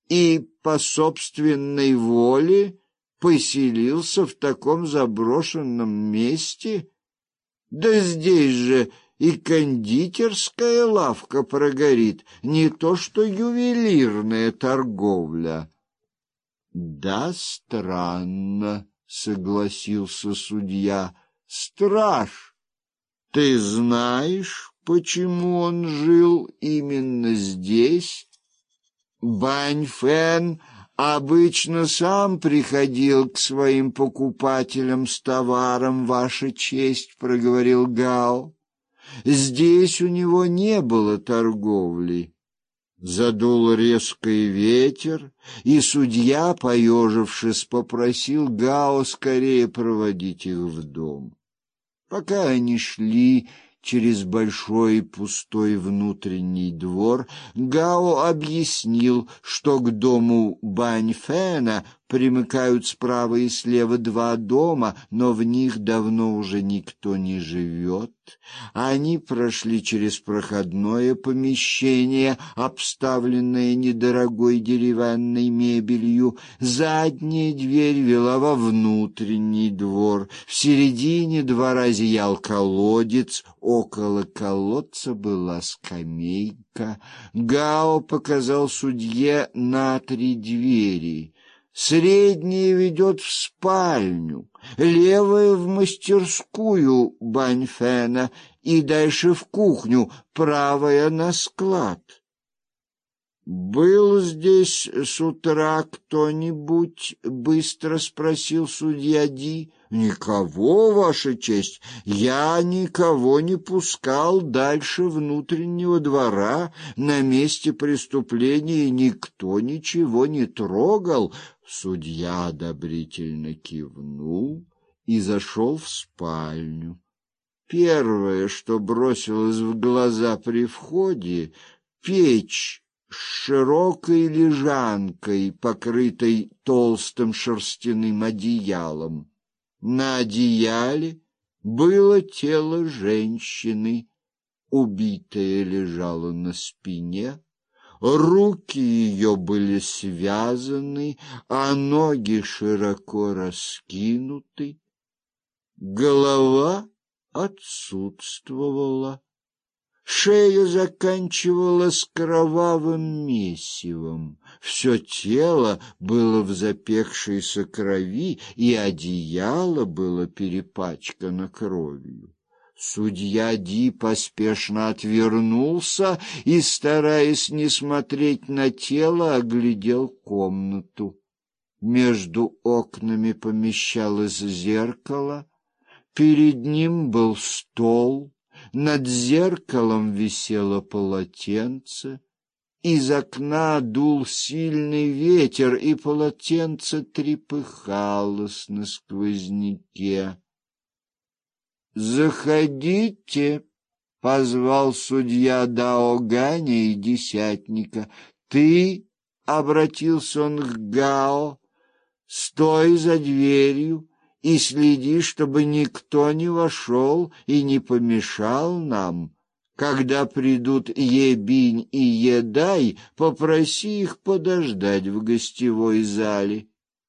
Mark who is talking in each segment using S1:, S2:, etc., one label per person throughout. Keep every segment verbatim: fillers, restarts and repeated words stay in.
S1: и по собственной воле поселился в таком заброшенном месте? Да здесь же и кондитерская лавка прогорит, не то что ювелирная торговля. Да, странно, согласился судья. Страж, ты знаешь, почему он жил именно здесь? Баньфэн обычно сам приходил к своим покупателям с товаром, ваша честь, проговорил Гао. Здесь у него не было торговли. Задул резкий ветер, и судья, поежившись, попросил Гао скорее проводить их в дом. Пока они шли через большой пустой внутренний двор, Гао объяснил, что к дому Баньфэна примыкают справа и слева два дома, но в них давно уже никто не живет. Они прошли через проходное помещение, обставленное недорогой деревянной мебелью. Задняя дверь вела во внутренний двор. В середине двора зиял колодец, около колодца была скамейка. Гао показал судье на три двери. Средняя ведет в спальню, левая — в мастерскую Баньфэна и дальше в кухню, правая — на склад. «Был здесь с утра кто-нибудь?» — быстро спросил судья Ди. «Никого, ваша честь, я никого не пускал дальше внутреннего двора. На месте преступления никто ничего не трогал». Судья одобрительно кивнул и зашел в спальню. Первое, что бросилось в глаза при входе — печь с широкой лежанкой, покрытой толстым шерстяным одеялом. На одеяле было тело женщины. Убитая лежала на спине, руки ее были связаны, а ноги широко раскинуты. Голова отсутствовала. Шея заканчивалась кровавым месивом. Все тело было в запекшейся крови, и одеяло было перепачкано кровью. Судья Ди поспешно отвернулся и, стараясь не смотреть на тело, оглядел комнату. Между окнами помещалось зеркало, перед ним был стол, над зеркалом висело полотенце. Из окна дул сильный ветер, и полотенце трепыхалось на сквозняке. «Заходите», — позвал судья Дао Ганя и десятника. «Ты», — обратился он к Гао, — «стой за дверью и следи, чтобы никто не вошел и не помешал нам. Когда придут Ебинь и Едай, попроси их подождать в гостевой зале».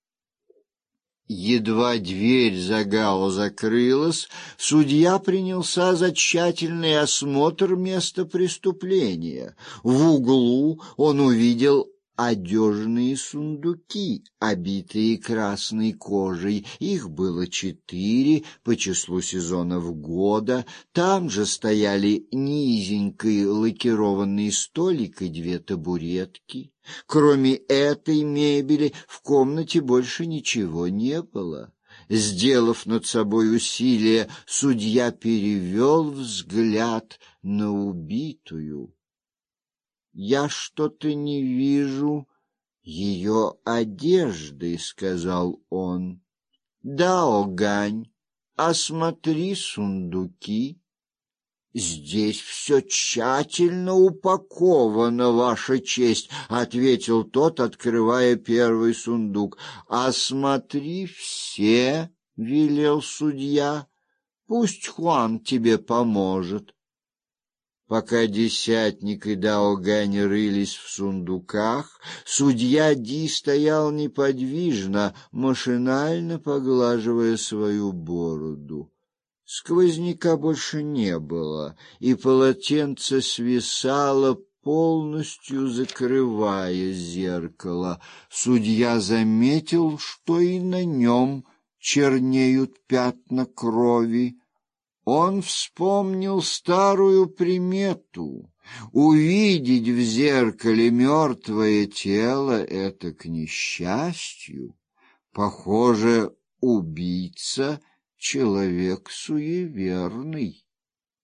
S1: Едва дверь за Гао закрылась, судья принялся за тщательный осмотр места преступления. В углу он увидел одежные сундуки, обитые красной кожей. Их было четыре по числу сезонов года. Там же стояли низенький лакированный столик и две табуретки. Кроме этой мебели в комнате больше ничего не было. Сделав над собой усилие, судья перевел взгляд на убитую. «Я что-то не вижу ее одежды», — сказал он. «Дао Гань, осмотри сундуки». «Здесь все тщательно упаковано, ваша честь», — ответил тот, открывая первый сундук. «Осмотри все», — велел судья. «Пусть Хуан тебе поможет». Пока десятник и Дао Гань рылись в сундуках, судья Ди стоял неподвижно, машинально поглаживая свою бороду. Сквозняка больше не было, и полотенце свисало, полностью закрывая зеркало. Судья заметил, что и на нем чернеют пятна крови. Он вспомнил старую примету: увидеть в зеркале мертвое тело — это к несчастью. Похоже, убийца — человек суеверный.